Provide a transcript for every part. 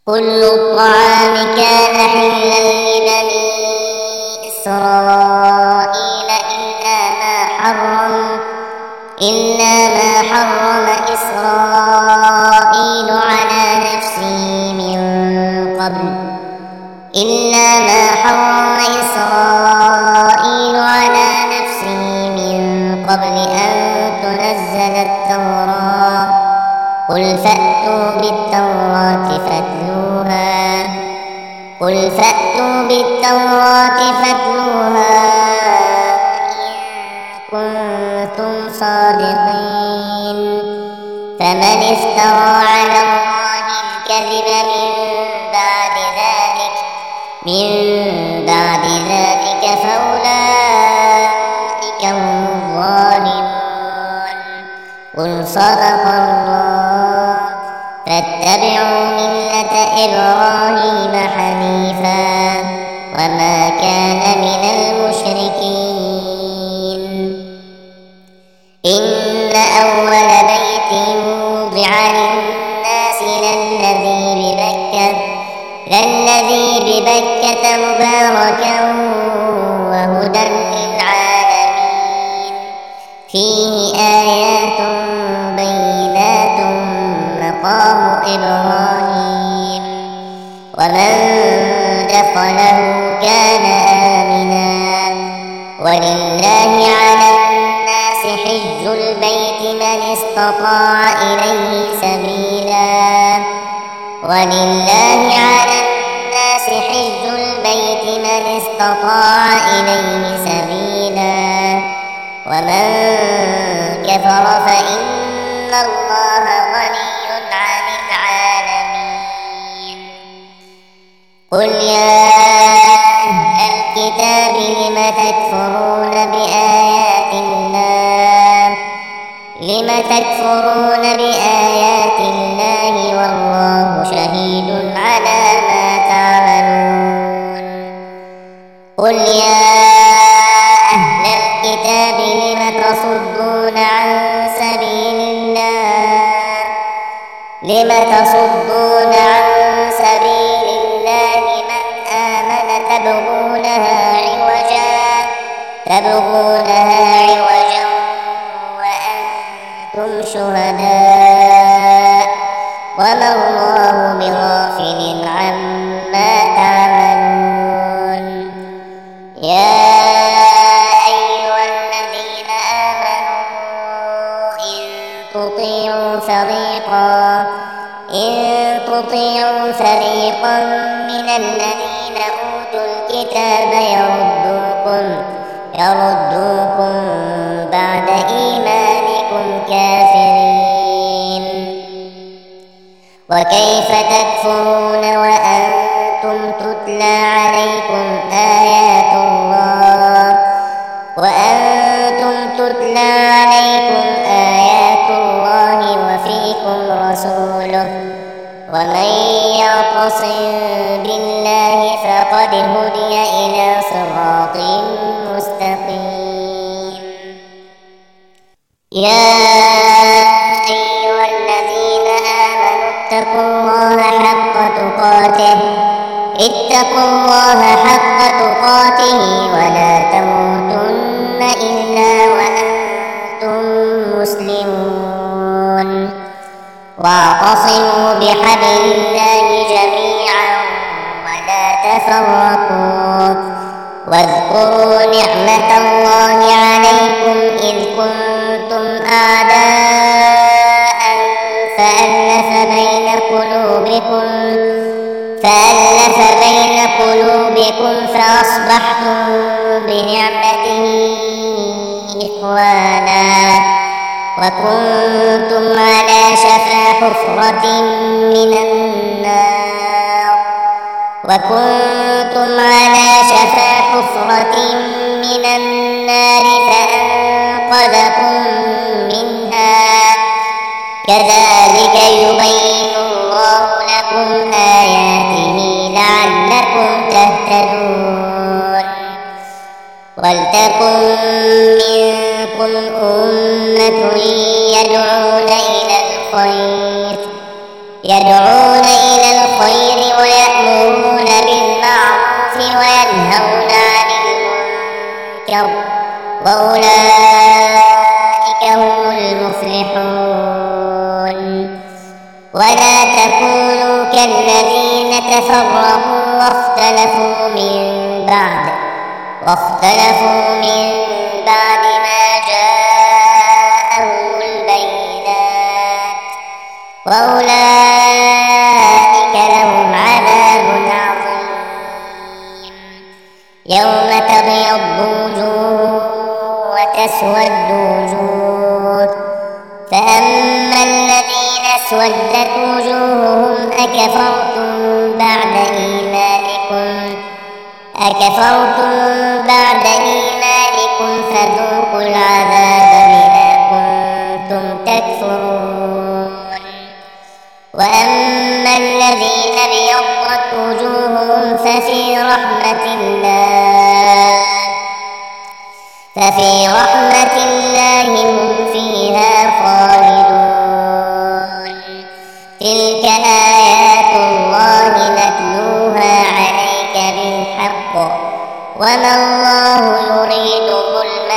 كل الطعام كان حلا لبني إسرائيل إلا ما حرم إسرائيل على نفسه من قبل أن تنزل التوراة. قل فأتوا بالتوراة فاتلوها إن كنتم صادقين. فمن افترى على الله الكذب من بعد ذلك فأولئك هم الظالمون. قل صدق الله. فاتبعوا ملة إبراهيم حنيفا وما كان من المشركين. إن أول بيت وضع للناس للذي ببكة مباركا وهدى للعالمين. فيه آيات بينات مقام إبراهيم ومن دخله كان آمنا. ولله على الناس حج البيت من استطاع إليه سبيلا ومن كفر فإن الله غني عن العالمين. قل يا أهل الكتاب لم تكفرون بآيات الله والله شهيد على ما تعملون. قل يا أهل الكتاب لم تصدون عن سبيل الله من آمن تبغونها عوجا وأنتم شهداء وما الله بغافل عما تعملون. يا أيها الذين آمنوا إن تطيعوا فريقا من الذين أوتوا الكتاب يردوكم بعد إيمانكم كافرين. وكيف تكفرون وأنتم تتلى عليكم آيات الله وفيكم رسوله ومن يعتصم بالله فقد هدي إلى صراط مستقيم. يا أيها الذين آمنوا اتقوا الله حق تقاته ولا تموتن إلا وأنتم مسلمون. واعتصموا بحبل الله جميعا ولا تفرقوا. واذكروا نعمة الله عليكم إذ كنتم أعداء فألف بين قلوبكم فأصبحتم بنعمته إخوانا وكنتم على شفا حفرة من النار فأنقذكم منها. كذلك يبين الله لكم آياته لعلكم تهتدون. ولتكن منكم أمة يدعون إلى الخير تكونوا كالذين تفرقوا واختلفوا من بعد ما جاءهم البينات وأولئك لهم عذاب عظيم. يوم تبيض وجوه وتسود وجوه، فأما الذين اسودت وجوههم أكفرتم بعد إيمانكم فذوقوا العذاب بما كنتم تكفرون. وأما الذين ابيضت وجوههم ففي رحمة الله هم فيها خالدون. تلك آيات الله نتلوها عليك بالحق وما الله يريد ظلما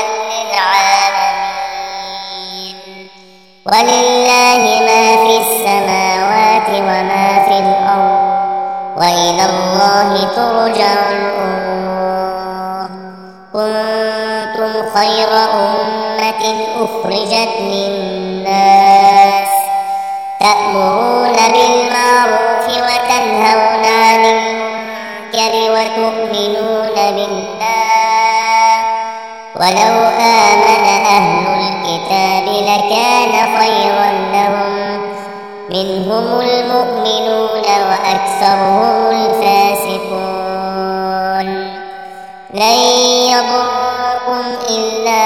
للعالمين. ولله ما في السماوات وما في الأرض وإلى الله ترجع الأمور. كنتم خير أمة أخرجت للناس تأمرون بالمعروف وتنهون عن المنكر وتؤمنون بالله. ولو آمن أهل الكتاب لكان خيرا لهم، منهم المؤمنون وأكثرهم الفاسقون. لن يضركم إلا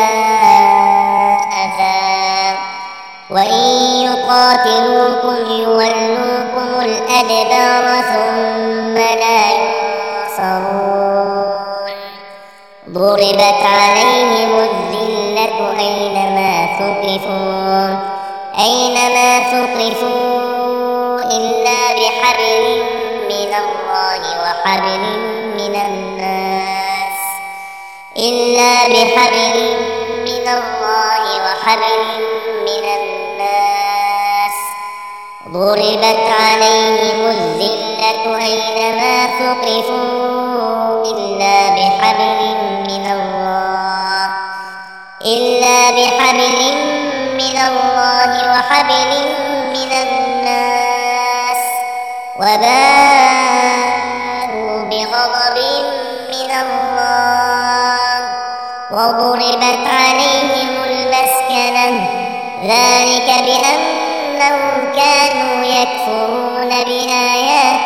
أذى، وإن يقاتلوكم يولوكم الأدبار ثم لا ينصرون. ضربت عليهم الذلة أينما ثقفوا إلا بحبل من الله وحبل من الناس ضربت عليهم الذلة أينما ثقفوا إلا بحبل من الله وحبل من الناس وباءوا بغضب من الله وضربت عليهم المسكنة. ذلك بأنهم كانوا يكفرون بآيات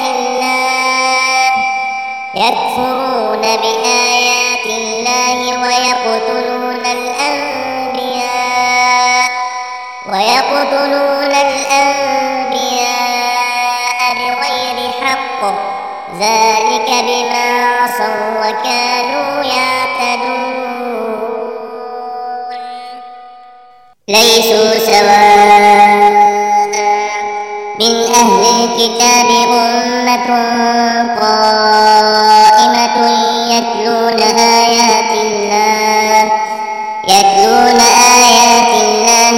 الله ويقتلون الأنبياء بغير حق. ذلك بما عصوا وكانوا يعتدون. ليسوا سواء من أهل الكتاب أمة قائمة يتلون آيات الله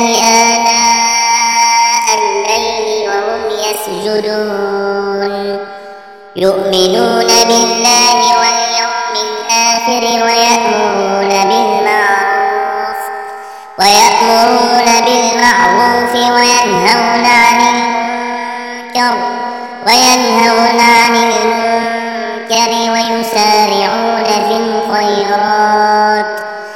آناء الليل وهم يسجدون. يؤمنون بالله واليوم الآخر ويأمرون بالمعروف وينهون عن المنكر ويسارعون في الخيرات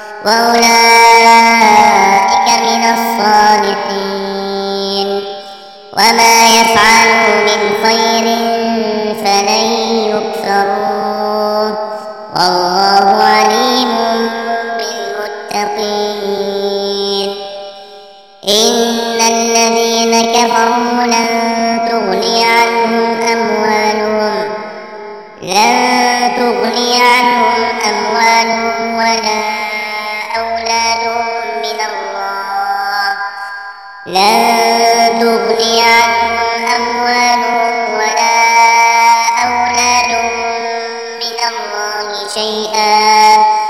وأولئك من الصالحين. وما يفعلوا من خير فلن يكفروه والله عليم بالمتقين. إن الذين كفروا لن تغني عنهم أموالهم ولا أولادهم من الله شيئا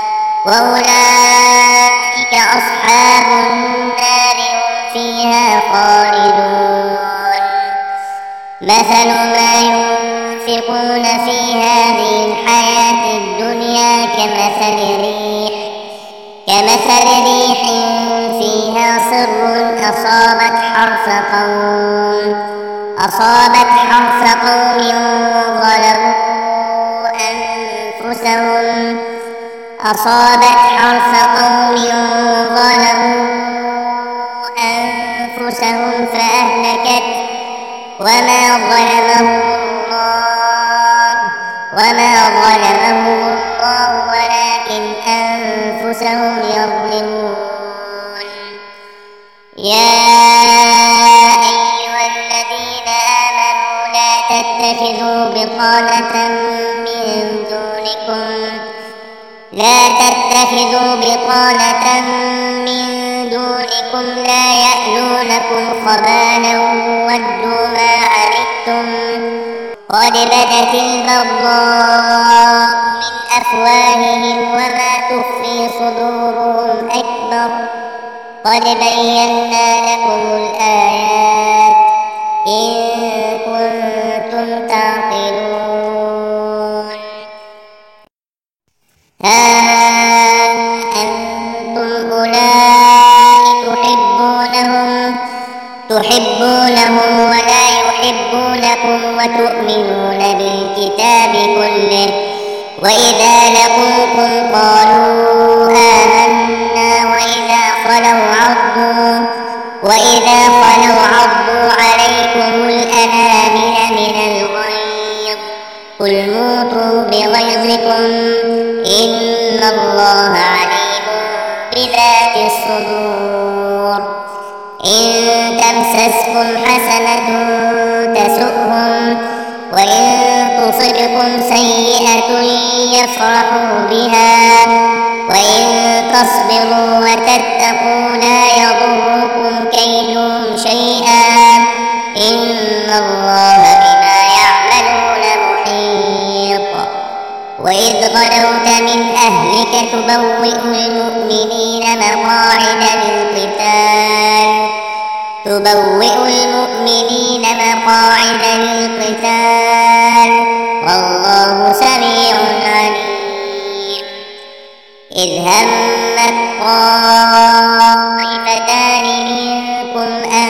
وأولئك أصحاب النار هم فيها خالدون. مثل ما ينفقون في هذه الحياة الدنيا كمثل ريح فيها صر أصابت حرث قوم ظلموا أنفسهم فأهلكت وما ظلمهم الله ولكن أنفسهم يظلمون. يا أيها الذين آمنوا لا تتخذوا بطانة من دونكم لا يألونكم خبالا ودوا ما عنتم قد بدت البغضاء من أفواههم وما تخفي صدورهم أكبر قد بينا لكم الآيات إن كنتم تعقلون. ها أنتم أولئك تحبونهم ولا يحبونكم وتؤمنون بالكتاب كله وإذا لقوكم قالوا آمنا وإذا خلوا عضوا عليكم الأنامل من الغيظ قل موتوا بغيظكم إن الله عليم بذات الصدور. إن تمسسكم حسنة تسؤهم وإن تصبكم سيئة يفرحوا بها وإن تصبروا وتتقوا لا يضركم كيدهم شيئا إن الله بما يعملون محيط. وإذ غدوت من أهلك تبوئ المؤمنين مقاعد للقتال والله سميع عليم. إذ همت طائفتان منكم أن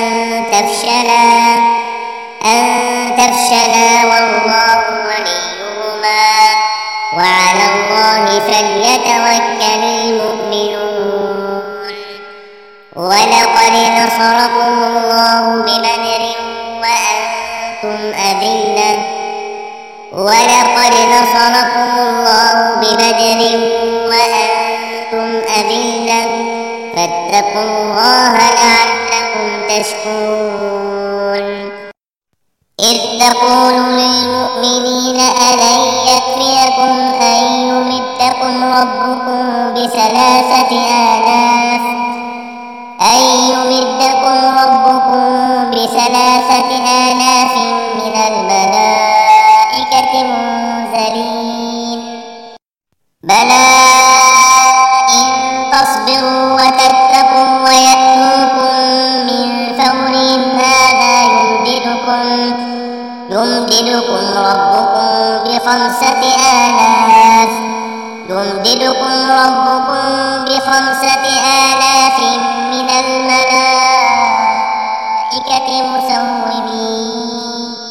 تفشلا والله وليهما وعلى الله فليتوكل المؤمنون. ولقد نصركم الله ببدر وأنتم أذلة فاتقوا الله لعلكم تشكرون. إذ تقول للمؤمنين ألن يكفيكم أن يمدكم ربكم ب3,000 من الملائكة منزلين بلى إن تصبروا وتتقوا ويأتوكم من فورهم هذا يمددكم ربكم ب5,000 من الملائكة مسومين.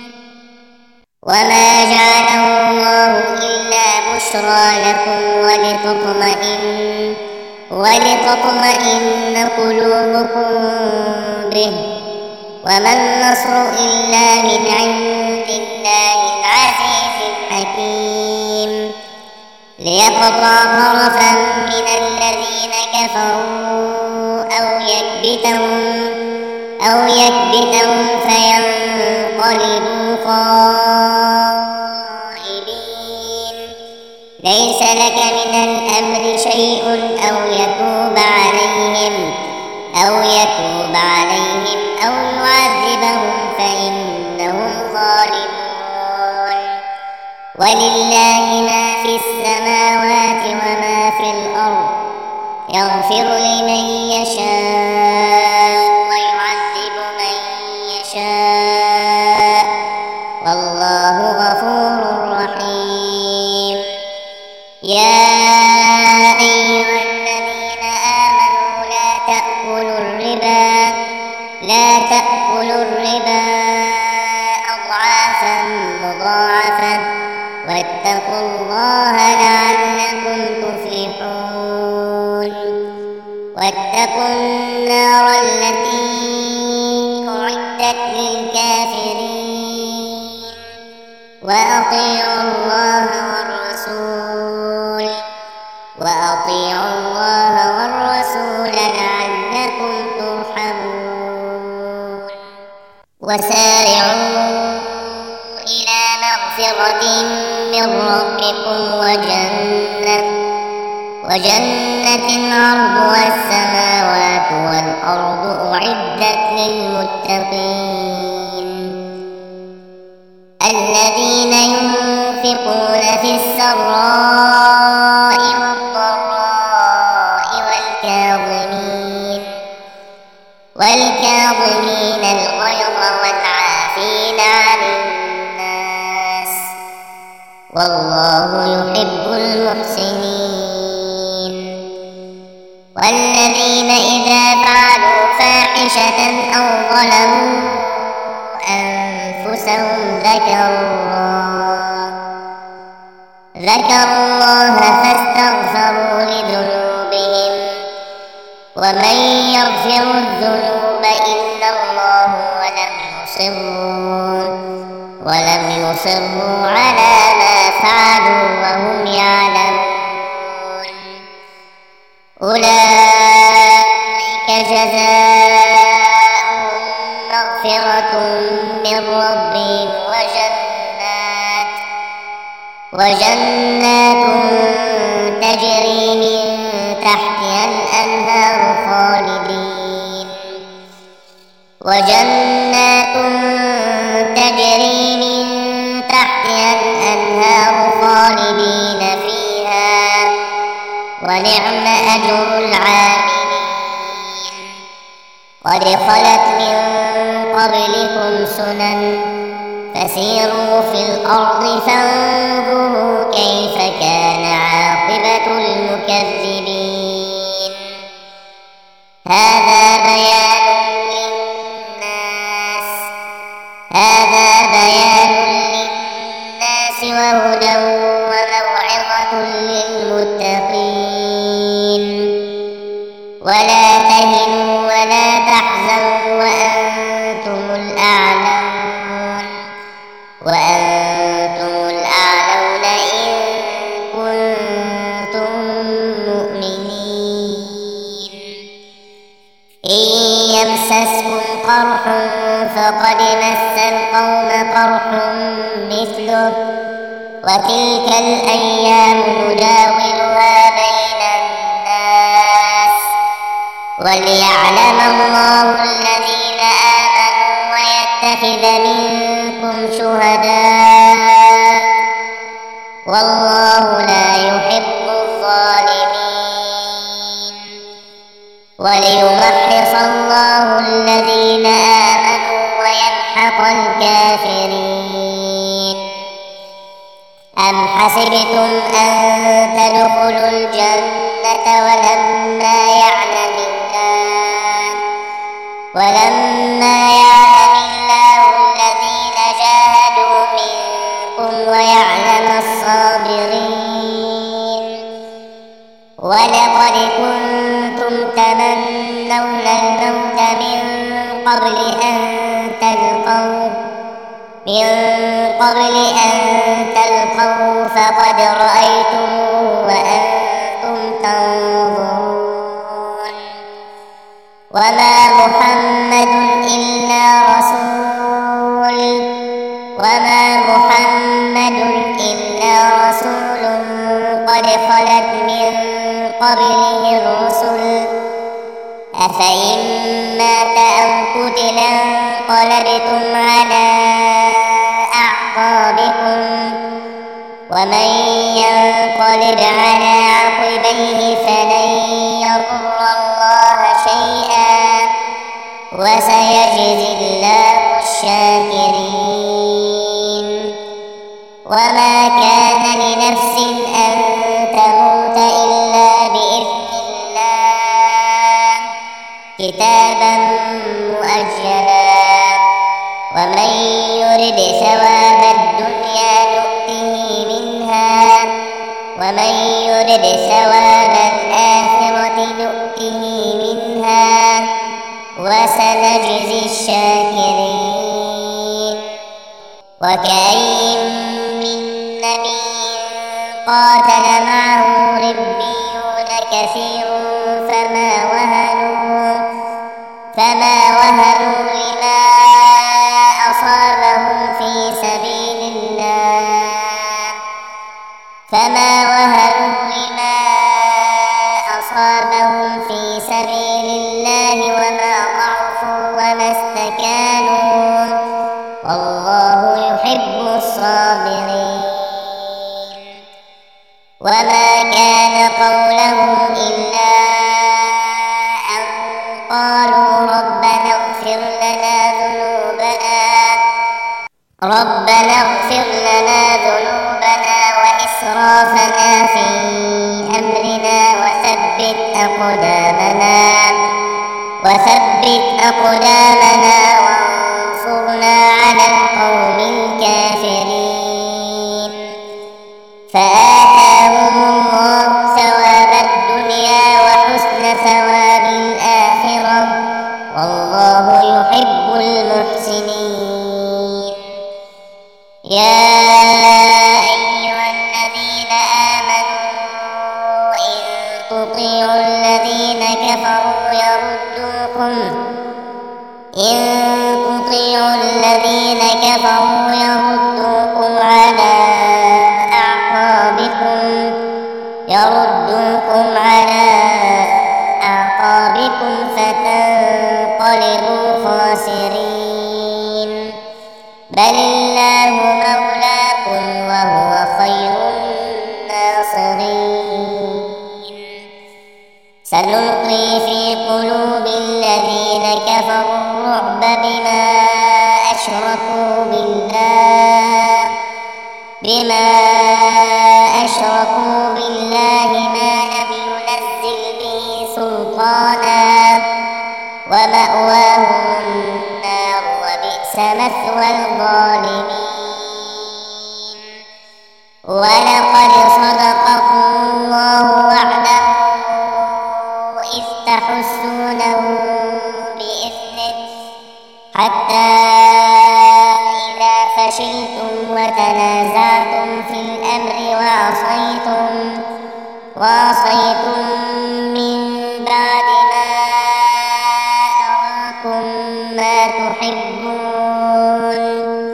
وما جعله الله إلا بشرى لكم ولتطمئن قلوبكم به وما النصر إلا من عند الله العزيز الحكيم. ليقطع طرفا من الذين كفروا أو يكبتهم فينقلبوا خائبين. ليس لك من الأمر شيء أو يتوب عليهم أو يعذبهم فإنهم ظالمون. ولله ما في السماوات وما في الأرض يغفر لمن يشاء ويعذب من يشاء أضعافا مضاعفة واتقوا الله لعلكم تفلحون واتقوا النار التي أعدت للكافرين وأطيعوا الله والرسول لعلكم ترحمون وسارعوا إلى مغفرة من ربكم وجنة عرضها السماوات والأرض أعدت للمتقين الذين ينفقون في السراء والضراء والكاظمين الغيظ والعافين عن الناس والله يحب المحسنين والذين إذا فعلوا فاحشة أو ظلموا أنفسهم ذكروا الله فاستغفروا لذنوبهم ومن يغفر الذنوب إلا الله ولم يصروا على ما فعلوا وهم يعلمون أولئك جزاؤهم مغفرة من ربهم وجنات تجري من تحتها الأنهار خالدين فيها ونعم أجر العاملين قد خلت من قبلكم سنن فسيروا في الأرض فانظروا كيف كان عاقبة المكذبين هذا بيان للناس وهدى وموعظة للمتقين ولا تهنوا ولا تحزنوا وأنتم الأعلون إن كنتم مؤمنين إن يمسسكم قرح فقد مس القوم قرح مثله وتلك الأيام نداولها بين الناس وليعلم الله الذين آمنوا ويتخذ منكم شهداء والله لا يحب الظالمين وليمحص الله الذين آمنوا ويمحق الكافرين أم حسبتم أن تدخلوا الجنة ولما يعلم الله الذين جاهدوا منكم ويعلم الصابرين ولقد كنتم تمنون الموت من قبل أن تلقوا فقد رأيتموه وأنتم تنظرون وما محمد إلا رسول قد خلت من قبله الرسل أفإن مات أو قتلا انقلبتم على أعقابكم ومن ينقلب على عقبيه فلن يضر الله شيئا وسيجزي الله الشاكرين وما كان لنفس أن تموت إلا بإذن الله كتابا مؤجلا ومن يرد ثواب يرد ثواب الآخرة نؤته منها وسنجزي الشاكرين. وكأين من نبي قاتل معه ربيون كثير فما وهنوا لما أصابهم في سبيل الله وما ضعفوا وما استكانوا والله يحب الصابرين. وما كان قولهم إلا أن قالوا ربنا اغفر لنا ذنوبنا وإسرافنا في أمرنا وثبت أقدامنا وانصرنا على القوم الكافرين. فآتاهم الله ثواب الدنيا وحسن ثواب الآخرة والله يحب المحسنين. يا أيها الذين آمنوا إن تطيعوا الذين كفروا يردوكم على أعقابكم فتنقلبوا خاسرين. بل الله مولاكم وهو خير الناصرين. سنلقي في قلوب الذين كفروا الرعب بما أشركوا بالله ما لم ينزل به سلطانا ومأواهم النار وبئس مثوى الظالمين. ولقد صدقكم الله وعده إذ تحسونهم بإذنه حتى إذا فشلتم وتنازعتم في الأمر وعصيتم من بعد ما أراكم ما تحبون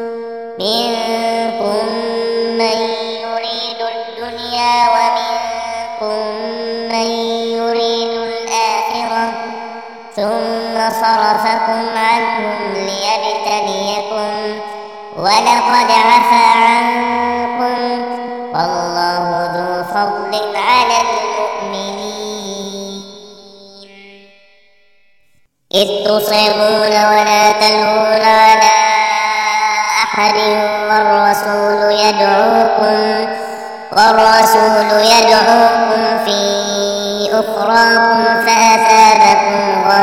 منكم من يريد الدنيا ومنكم من يريد الآخرة ثم صرفكم عنهم ليبتليكم ولقد عفا عنكم والله ذو فضل على المؤمنين. إذ تصرون ولا تلوون على أحد والرسول يدعوكم في أخراكم فأثابكم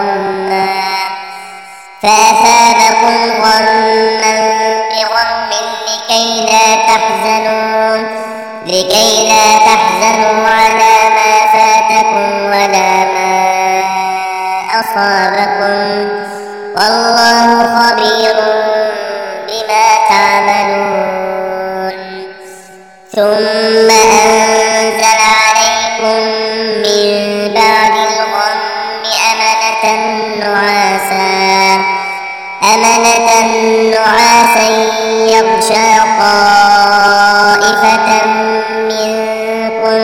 غما بغم لكي لا تحزنوا على ما فاتكم ولا ما أصابكم والله خبير بما تعملون. ثم أنزل عليكم من بعد الغم أمنة نعاسا يغشى طائفة منكم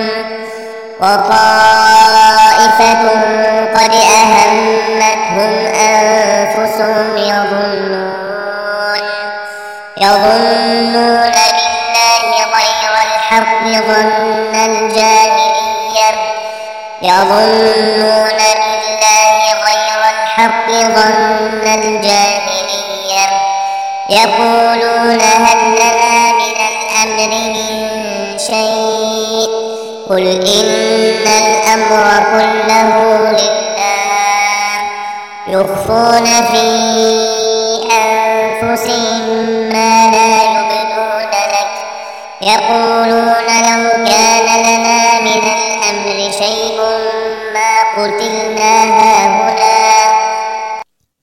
وطائفة قد أهمتهم أنفسهم يظنون بالله غير الحق ظن الجاهلية يقولون هل لنا من الأمر من شيء قل إن الأمر كله لله يخفون في أنفسهم ما لا يبدون لك يقولون لو كان لنا من الأمر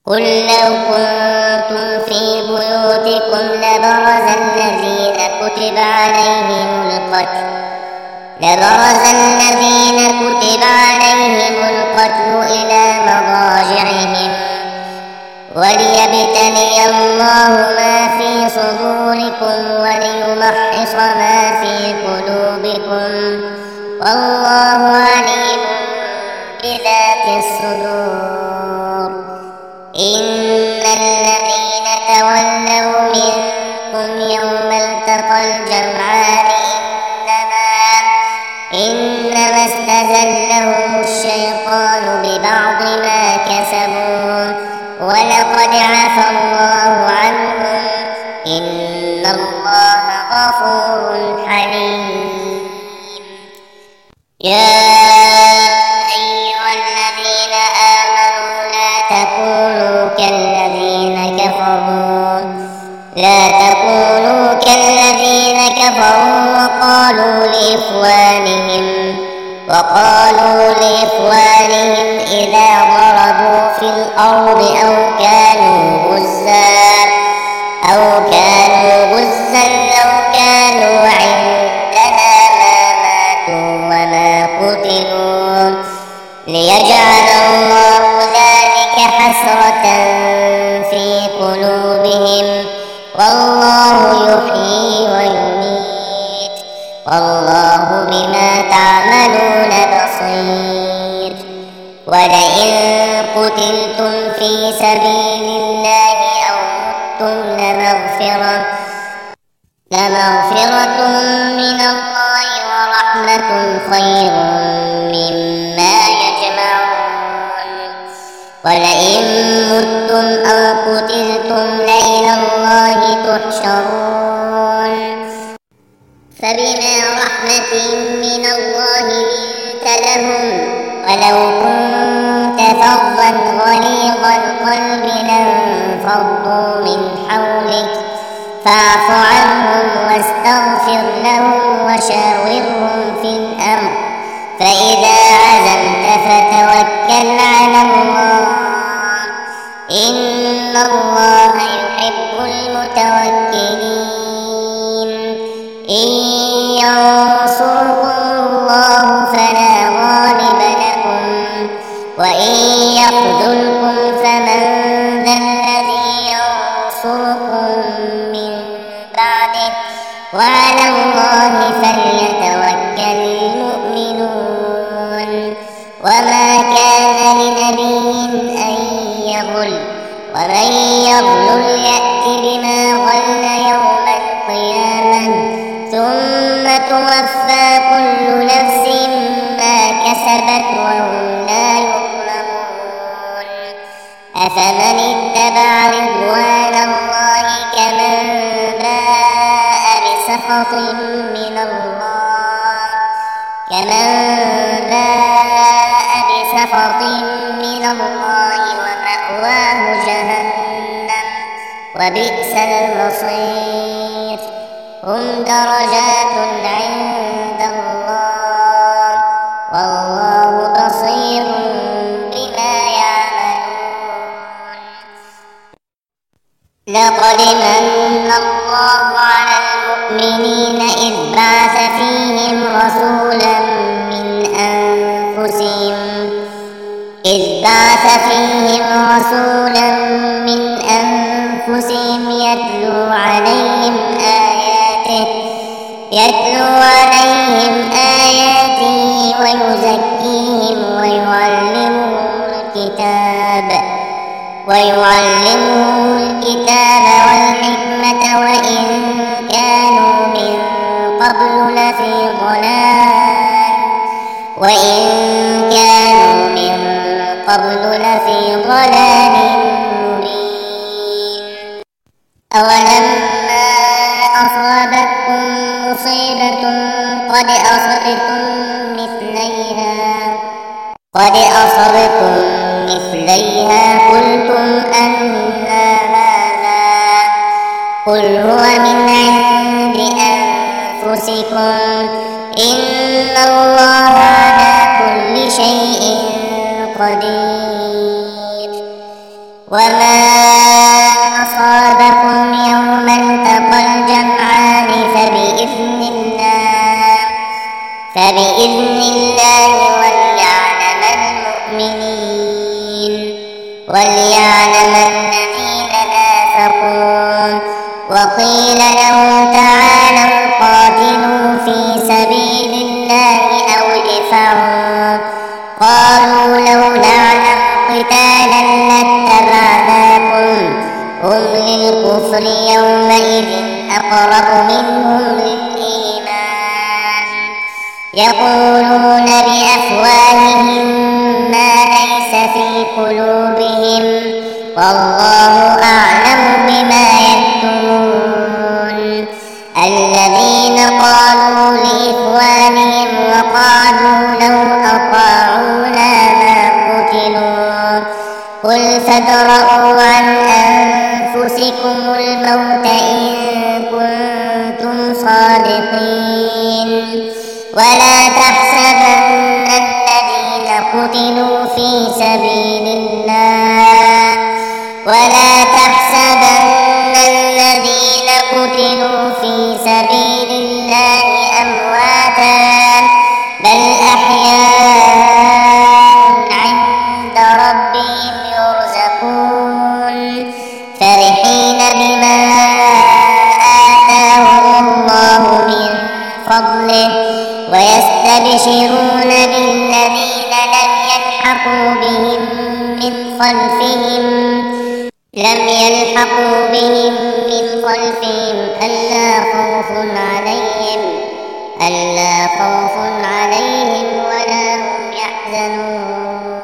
قل لو كنتم في بيوتكم لبرز الذين كتب عليهم القتل إلى مضاجعهم وليبتلي الله ما في صدوركم وليمحص ما في قلوبكم والله عليم بذات الصدور. إن الذين تولوا منكم يوم التقى الجمعان إنما استزلهم الشيطان ببعض ما كسبوا ولقد عفى الله عنهم إن الله غفور حليم. يا أيها الذين آمنوا لا تكونوا كالذين كفروا وقالوا لإخوانهم إذا ضربوا في الأرض أو كانوا غزا لو كانوا عندنا ما ماتوا وما قتلوا ليجعل الله ذلك حسرة في قلوبهم والله يحيي ويميت والله بما تعملون بصير. ولئن قتلتم في سبيل الله أو متم لمغفرة من الله ورحمة خير مما يجمعون. ولئن متم أو قتلتم لإلى الله تحشرون. فبما رحمة من الله لنت لهم ولو كنت فظا غليظ القلب لانفضوا من حولك فاعف عنهم واستغفر لهم وشاورهم في الأمر فإذا عزمت فتوكل على الله إن الله يحب المتوكلين. إن ينصركم الله فلا غالب لكم وإن يخذلكم فمن ذا الذي ينصركم من بعده وعلى الله فليتوكل المؤمنون. وما كان لنبي أن يغل ومن يغل يأت بما غل يوم القيامة ثم توفى كل نفس ما كسبت وهم لا يظلمون. أفمن اتبع رضوان الله كمن باء بسخط من الله ومأواه جهنم وبئس المصير. هم درجات عند الله والله بصير بما يعملون. لقد من الله على المؤمنين إذ بعث فيهم رسولا من أنفسهم يتلو عليهم آياته ويزكيهم ويعلمهم الكتاب والحكمة وإن كانوا من قبل لفي ضلال مبين. أولما أصابتكم مصيبة قد أصبتم مثليها قلتم أنى هذا قل هو من عند أنفسكم إن الله على كل شيء قدير. وما فبإذن الله وليعلم المؤمنين وليعلم الذين نافقون. وقيل لهم تعالوا قاتلوا في سبيل الله أو ادفعوا قالوا لو نعلم قتالا لاتبعناكم هم للكفر يومئذ أقرب منهم للإيمان يقولون بأفواههم ما ليس في قلوبهم والله أعلم بما يكتمون. الذين قالوا لإخوانهم وقالوا لو أطاعونا ما قتلوا قل فادرءوا عن أنفسكم الموت إن كنتم صادقين ولا تحسبن الذين قتلوا في سبيل الله أمواتا بل أحياء عند ربهم يرزقون فرحين بما آتاهم الله من فضله ويستبشرون بالذين لم يلحقوا بهم من خلفهم ألا خوف عليهم ولا هم يحزنون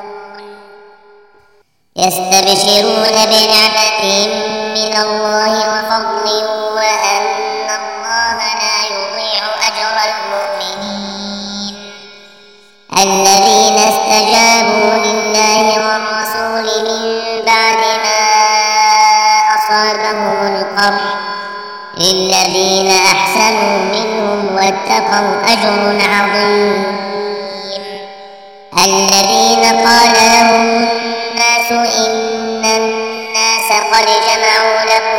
يستبشرون بنعمة من الله وفضل وأن الله لا يضيع أجر المؤمنين الذين استجابوا لله والرسول من بعد ما أصابهم القرح للذين أحسنوا منهم واتقوا أجر عظيم الذين قال لهم الناس إن الناس قد جمعوا لكم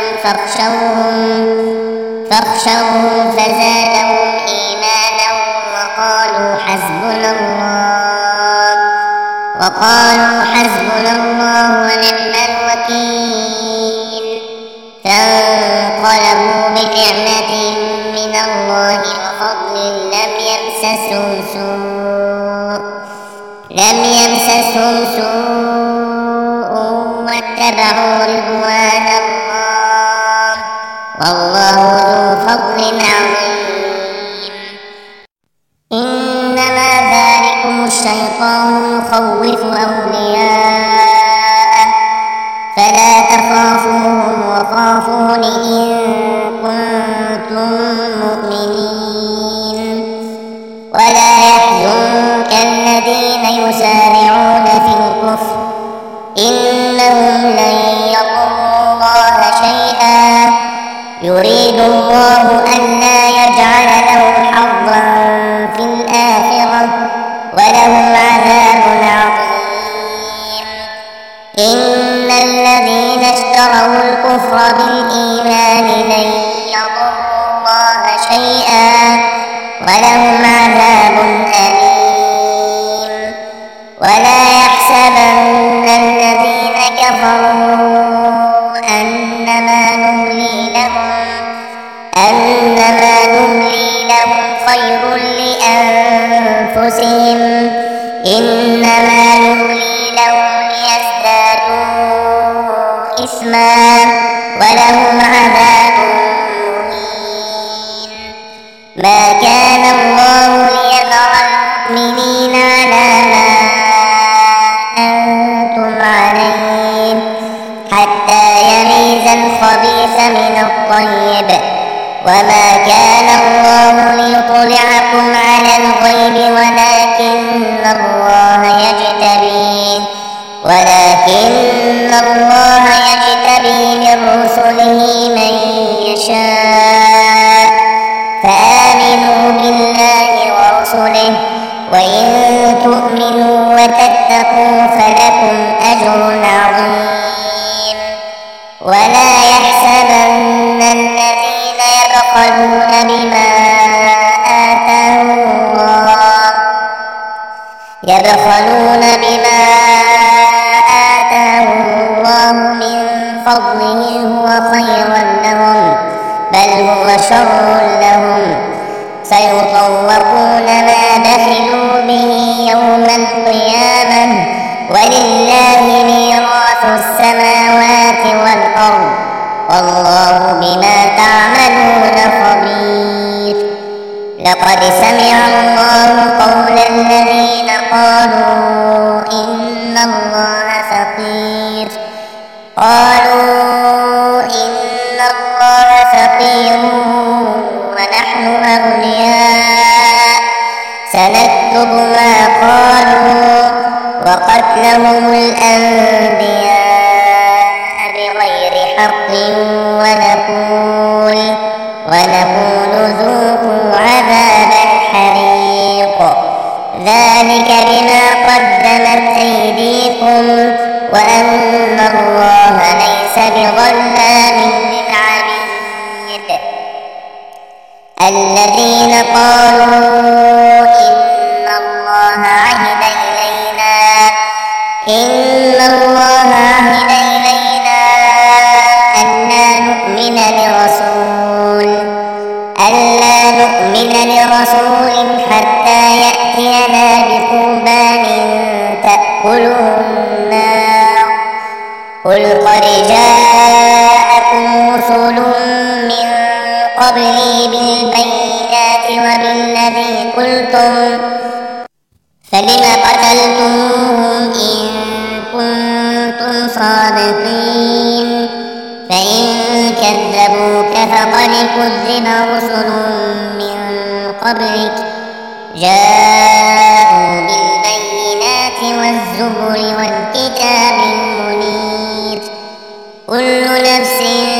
فاخشوهم فزادهم إيمانا وقالوا حسبنا الله ونعم الوكيل فانقلبوا بنعمة من الله وفضل لم يمسسهم سوء واتبعوا رضوان الله والله ذو فضل عظيم إنما ذلكم الشيطان يخوف أولياءه فلا تخافوهم وخافون إن كنتم مؤمنين ولا يحزنك الذين يسارعون في الكفر إنهم لن يضروا الله شيئا يريد الله ألا يجعل لهم حظا في الآخرة ولهم عذاب عظيم إن الذين اشتروا الكفر بالإيمان لن يضروا الله شيئا ولهم عذاب أليم ولا يحسبن الذين كفروا أنما نملي لهم خير لأنفسهم إنما نملي لهم ليزدادوا إثما ولهم عذاب مهين ما كان الله ليذر المؤمنين على ما أنتم عليه حتى يميز الخبيث من الطيب وما كان الله ليطلعكم على الغيب ولكن الله يجتبي من رسله من يشاء فآمنوا بالله ورسله وإن تؤمنوا وتتقوا فلكم أجر عظيم ولا يحسبن الذين يبخلون بما آتاهم الله شر لهم سيطوقون ما بخلوا به يوم القيامة ولله ميراث السماوات والأرض والله بما تعملون خبير. لقد سمع الله قول الذين قالوا إن الله فقير ونحن أغنياء سنكتب ما قالوا وقتلهم الأنبياء بغير حق ونقول ذوقوا عذاب الحريق ذلك بما قدمت أيديكم وأن الله ليس بظلام للعبيد. الذين قالوا إن الله عهد إلينا ألا نؤمن لرسول حتى يأتينا بقربان تأكله النار قل قد جاءكم رسل من قبلي بالبينات وبالذي قلتم فلم قتلتموهم إن كنتم صادقين فإن كذبوك فقد كذب رسل من قبلك جاءوا بالبينات والزبر والكتاب المنير كل نفس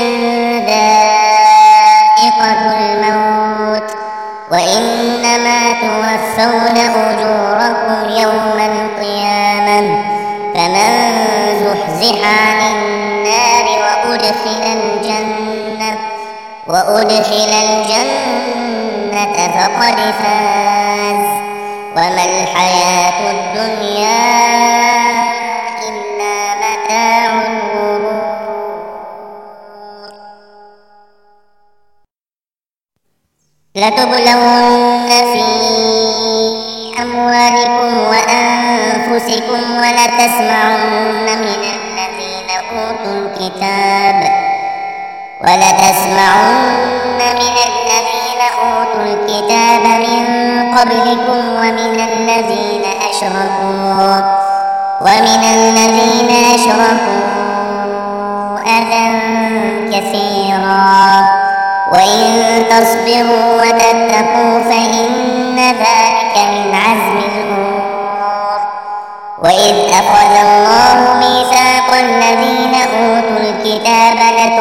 ذائقة الموت وإنما توفون أجوركم يوم القيامة فمن زحزح عن النار وأدخل الجنة فقد فاز وما الحياة الدنيا إلا متاع الغرور. لتبلون في أموالكم وأنفسكم ولتسمعن من الذين أوتوا الكتاب من قبلكم ومن الذين أشركوا أذى كثيرا وإن تصبروا وتتقوا فإن ذلك من عزم الأمور. وإذ أخذ الله ميثاق الذين أوتوا الكتاب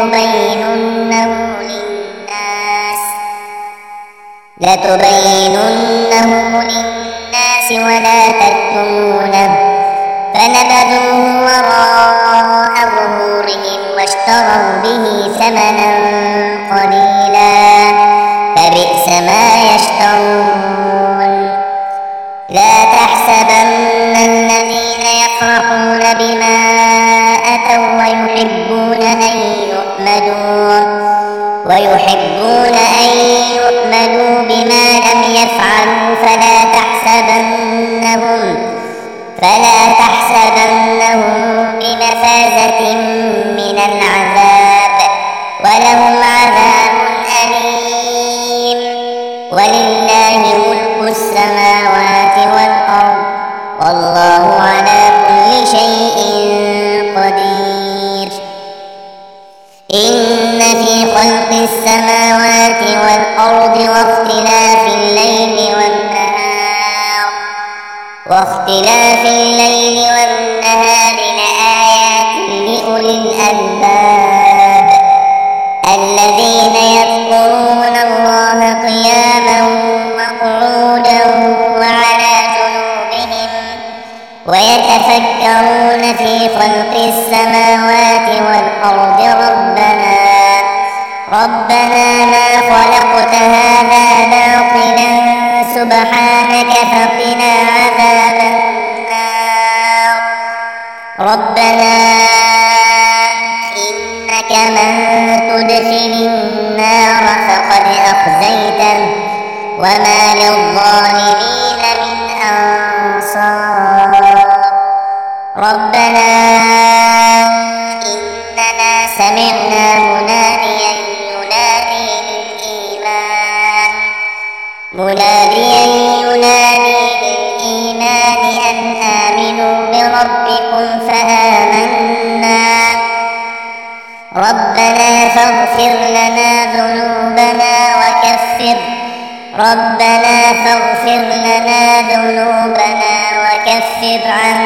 لتبيننه للناس ولا تكتمونه فنبذوه وراء ظهورهم واشتروا به ثمنا قليلا فبئس ما يشترون. لا تحسبن الذين يفرحون بما أتوا ويحبون أن يؤمنوا بما لم يفعلوا فلا تحسبنهم بمفازة من العذاب ولهم عذاب أليم. ولله ملك السماوات والأرض والله على كل شيء قدير. إن في خلق السماوات والأرض واختلاف الليل والنهار لآيات لأولي الألباب الذين يذكرون الله قياما وقعودا وعلى جنوبهم ويتفكرون في خلق السماوات والأرض ربنا ما خلقت هذا باطلا سبحانك فقنا عذاب النار. ربنا إنك من تدخل النار فقد وما للظالمين من أنصار ربنا إننا سمعنا مناديا ينادي للإيمان أن آمنوا بربكم فآمنا ربنا فاغفر لنا ذنوبنا وكفر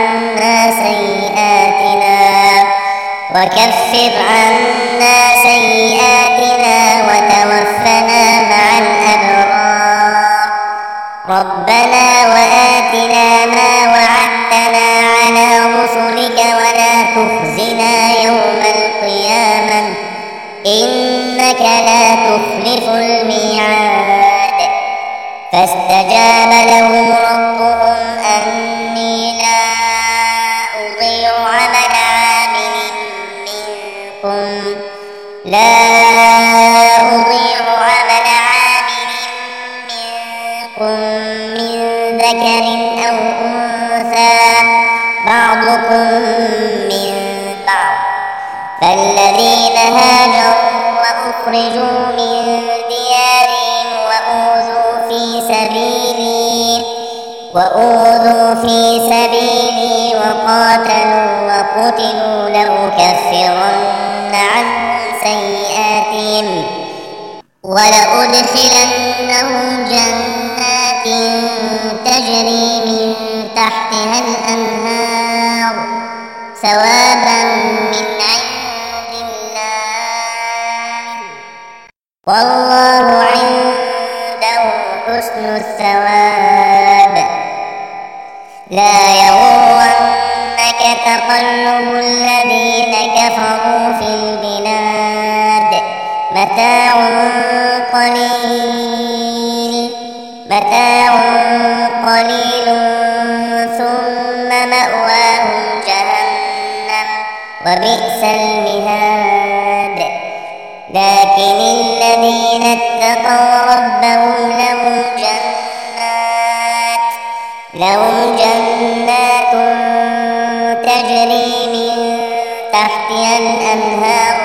عنا سيئاتنا وتوفنا مع الأبرار ربنا وآتنا ما وعدتنا على رسلك ولا تخزنا يوم القيامة إنك لا تخلف الميعاد فاستجاب لهم ربهم أني لا أضيع عمل عامل منكم من ذكر أو أنثى بعضكم من بعض فالذين هاجروا وأخرجوا من ديارهم وأوذوا في سبيلي وقاتلوا وقتلوا لأكفرن عنهم سيئاتهم ولأدخلنهم جنات تجري من تحتها الأنهار ثوابا من عند الله والله عنده حسن الثواب لا يغرنك تقلب الذين كفروا في البلاد متاع قليل ثم مأواهم جهنم وبئس المهاد لكن الذين اتقوا ربهم لهم جنات تجري من تحتها الأنهار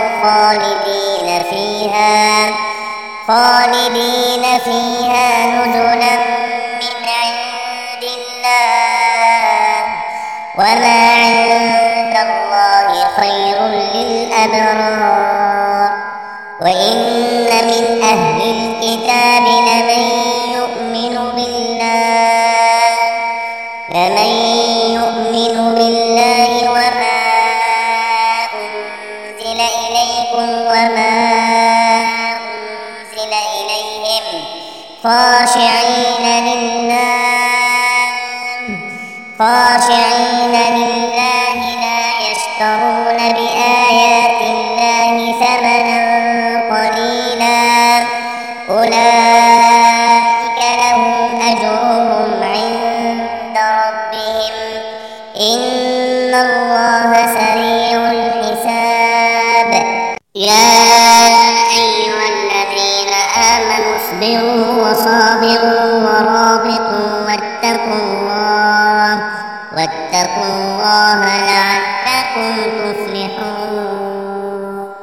خالدين فيها نزلا من عند الله وما عند الله خير للأبرار وإن من أهل الكتاب لمن يؤمن بالله وما أنزل إليكم وما أنزل إليهم خاشعين لله لا يشترون بآيات الله ثمنا قليلا أولئك لهم أجرهم عند ربهم إن الله سريع الحساب يا أيها الذين آمنوا اصبروا وصابروا ورابطوا واتقوا الله لعلكم تفلحون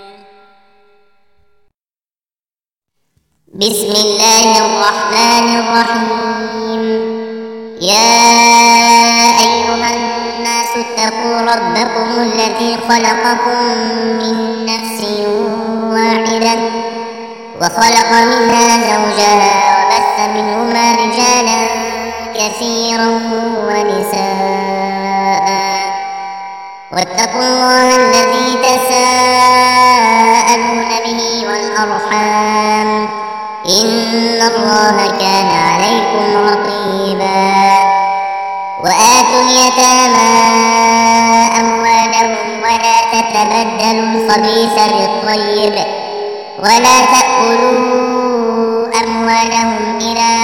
بسم الله الرحمن الرحيم يا أيها الناس اتقوا ربكم الذي خلقكم من نفس واحدة وخلق منها زوجها وبث منهما رجالا كثيرا ونساء واتقوا الله الذي تساءلون به والأرحام إن الله كان عليكم رقيبا وآتوا اليتامى أموالهم ولا تتبدلوا الخبيث بالطيب ولا تأكلوا أموالهم إلى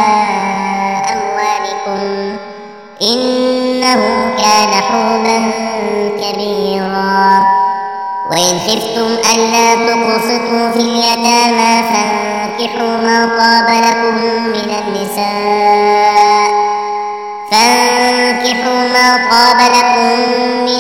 أموالكم إنه كان حوبا كبيرا وإن خفتم ألا تقسطوا في اليتامى فانكحوا ما طاب لكم النساء فانكحوا ما طاب لكم من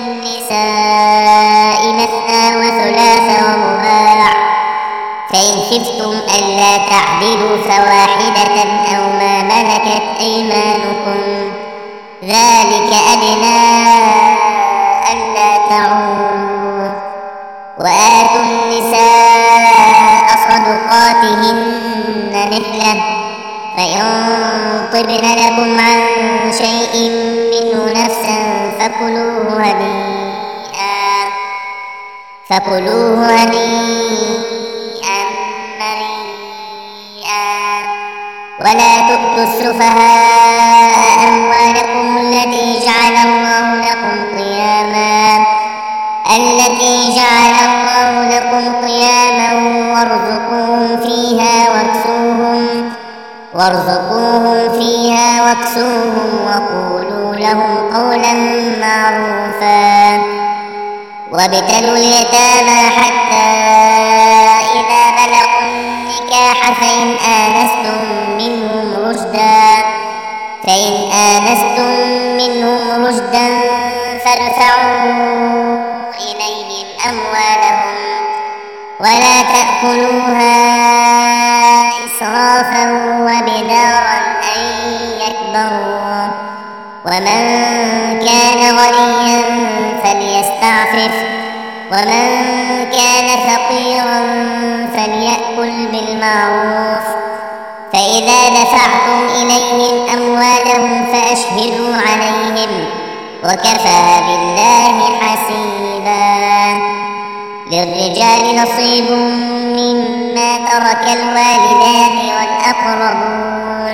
النساء مثنى وثلاث ورباع فإن خفتم ألا تعدلوا فواحدة أو ما ملكت أيمانكم ذلك أدنى ألا تعولوا وآتوا النساء صدقاتهن نحلة فإن طبن لكم عن شيء منه نفسا فكلوه هنيئا مريئا ولا تؤتوا السفهاء أموالكم التي جعل الله لكم قياما وارزقوهم فيها واكسوهم وقولوا لهم قولا معروفا وابتلوا اليتامى حتى إذا بلغوا النكاح فإن آنستم منهم رشدا فارفعوا إليهم أموالهم ولا تأكلوها إسرافا وبدارا أن يكبروا ومن كان غنيا فليستعفف ومن كان فقيرا فليأكل بالمعروف فإذا دفعتم إليهم أموالهم فأشهدوا عليهم وكفى بالله حسيبا للرجال نصيب مما ترك الوالدان والأقربون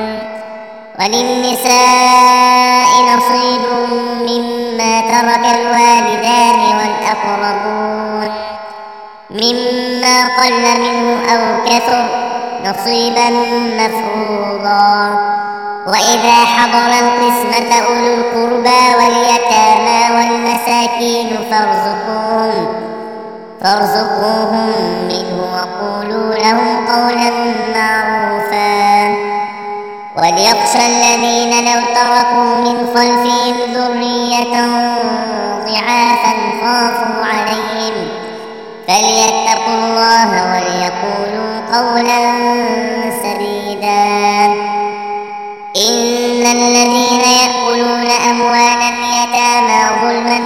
وللنساء نصيب مما ترك الوالدان والأقربون مما قل منه أو كثر نصيبا مفروضا وإذا حضر القسمة أولو القربى واليتامى والمساكين فارزقوهم منه وقولوا لهم قولا معروفا وليخشى الذين لو تركوا من خلفهم ذرية ضعافا خافوا عليهم فليتقوا الله وليقولوا قولا سديدا إن الذين يأكلون أموال اليتامى ظلما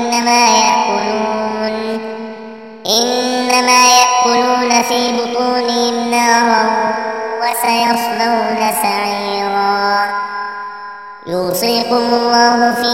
إنما يأكلون في بطونهم نارا وسيصلون سعيرا يوصيكم الله في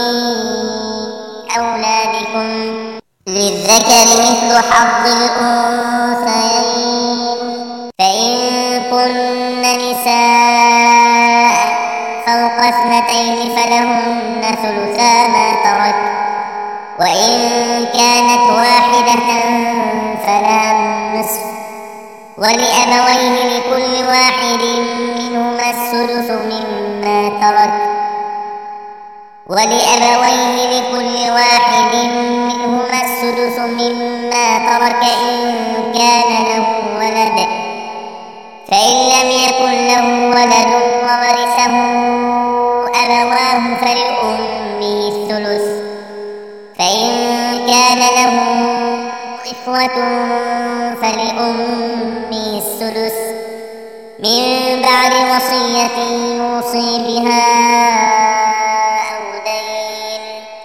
أولادكم للذكر مثل حظ الأنثيين فإن كن نساء فوق اثنتين فلهن ثلثا ما ترك وإن كانت واحدة فلا نصف ولأبويه لكل واحد منهما السدس مما ترك إن كان له ولد فإن لم يكن له ولد وورثه أبواه فلأمه الثلث فإن كان له إخوة فلأمه السدس من بعد وصية يوصي بها أو دين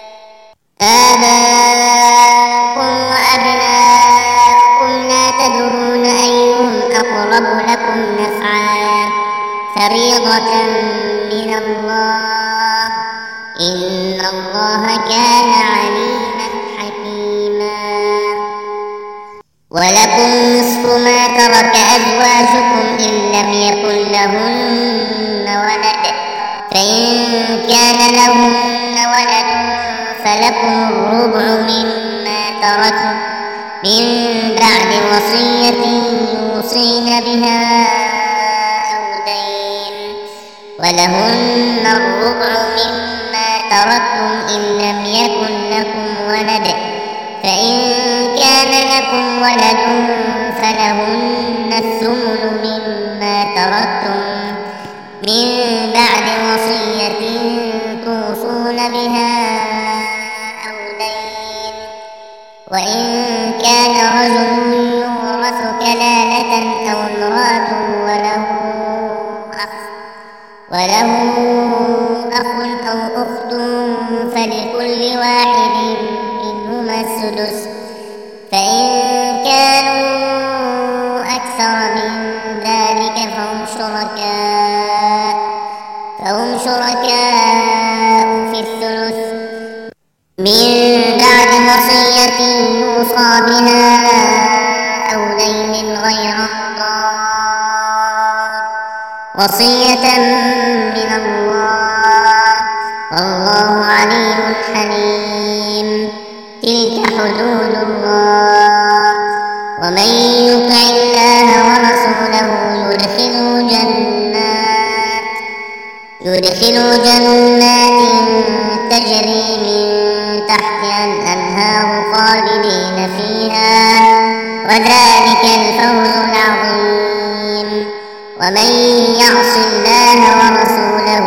آباؤكم وأبناؤكم لا تدرون أيهم أقرب لكم نفعا فريضة من الله إن الله كان عليما حكيما ولكم نصف ما ترك أزواجكم إن لم يكن لهن ولد فإن كان لهن ولد فلكم الربع مما تركوا من بعد وصية يوصين بها أو دين ولهن الربع مما تركتم إن لم يكن لكم ولد فإن كان لكم ولد فلهن الثمن مما تركتم من بعد وصية توصون بها أو دين. وإن كان رجل يورث كلالة أو امرأة وله أخ أو أخت فلكل واحد منهما السدس، فإن كانوا أكثر من ذلك فهم شركاء في الثلث من بعد وصية يوصى بها أو دين غير مضار، وصية من الله والله عليم حليم. تلك حدود الله، ومن يطع الله ورسوله يدخله جنات تجري من تحتها الأنهار خالدين فيها، وذلك الفوز العظيم. ومن يعص الله ورسوله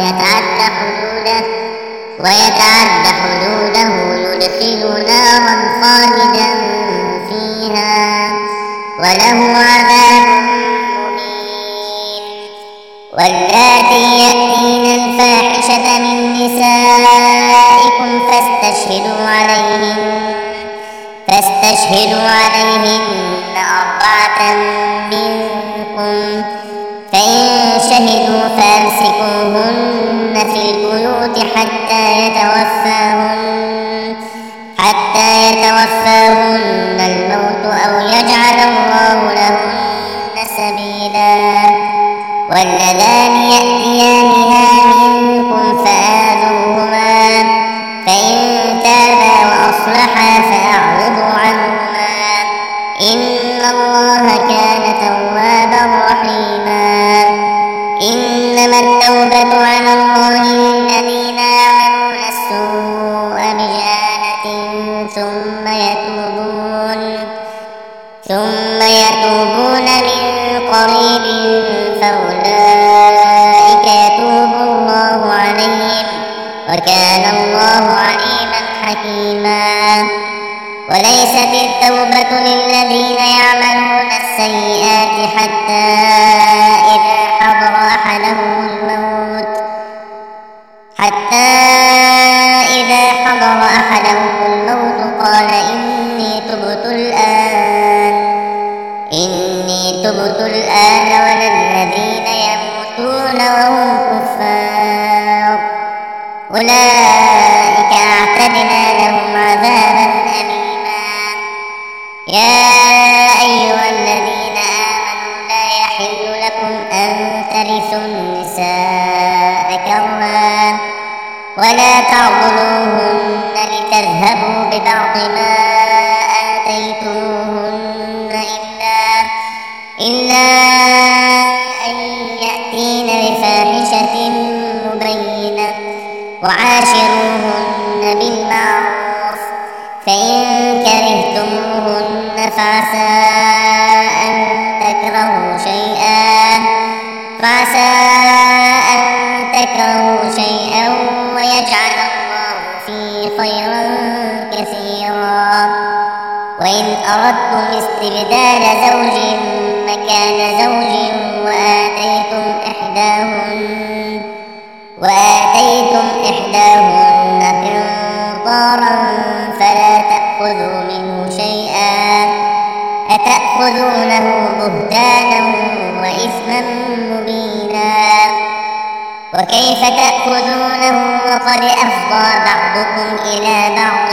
ويتعد حدوده يدخله نارا خالدا فيها وله عذاب مهين. واللاتي يأتين الفاحشة من نسائكم فاستشهدوا عليهن 4 منكم، فإن شهدوا فامسكوهن في البيوت حتى يتوفاهن الموت أو يجعل الله لهن سبيلا. واللذان يأتيانها منكم فآذوهما، فإن تابا وأصلحا فأعرضوا عنهما، إن الله كان توابا رحيما. إنما التوبة على الله للذين يعملون السوء بجهالة ثم يتوبون من قريب فأولئك يتوب الله عليهم، وكان الله عليما حكيما. وليست التوبة للذين يعملون السيئات حتى إذا حضر أحدهم الموت قال إني تبت الآن ولا الذين يموتون وهم كفار، أولئك أعتدنا لهم عذابا أليما. يا أيها الذين آمنوا لا يحل لكم أن ترثوا النساء كرها ولا تعضلوهن لتذهبوا ببعض ما آتيتموهن إلا أن يأتين بفاحشة مبينة، وعاشروهن بالمعروف، فإن كرهتموهن فعسى أن تكرهوا شيئا ويجعل الله فيه خيرا كثيرا. وإن أردتم استبدال زوج مكان زوج وآتيتم إحداهن قنطارا فلا تأخذوا منه شيئا، أتأخذونه بهتانا وإثما مبينا. وكيف تأخذونه وقد أفضى بعضكم إلى بعض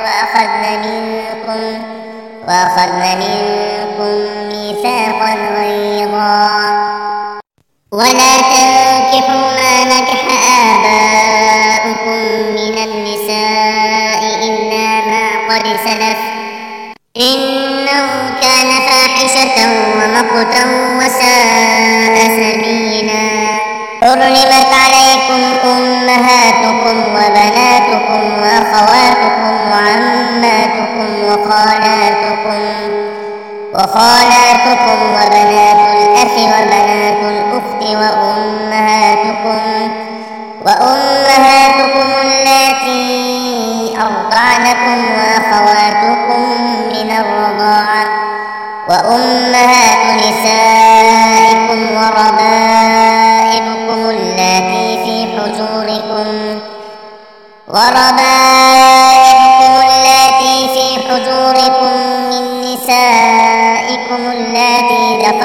وأخذن منكم ميثاقا غليظا. ولا تنكحوا ما نكح آباؤكم من النساء إلا ما قد سلف، إنه كان فاحشة ومقتا وساء سبيلا. حرمت عليكم أمهاتكم وبناتكم وأخواتكم وعماتكم وخالاتكم وبنات الأخ وبنات الأخت وأمهاتكم اللاتي أرضعنكم وأخواتكم من الرضاعة وأمهات نسائكم وربائبكم اللاتي في حجوركم من نسائكم اللاتي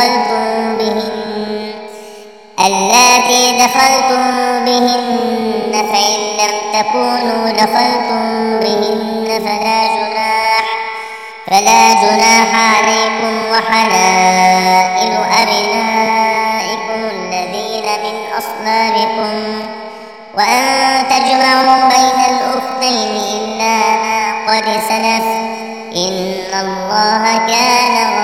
دخلتم بهن فإن لم تكونوا دخلتم بهن فلا جناح عليكم وحلائل أبنائكم الذين من أصلابكم وأن تجمعوا بين الأختين إلا ما قد سلف إن الله كان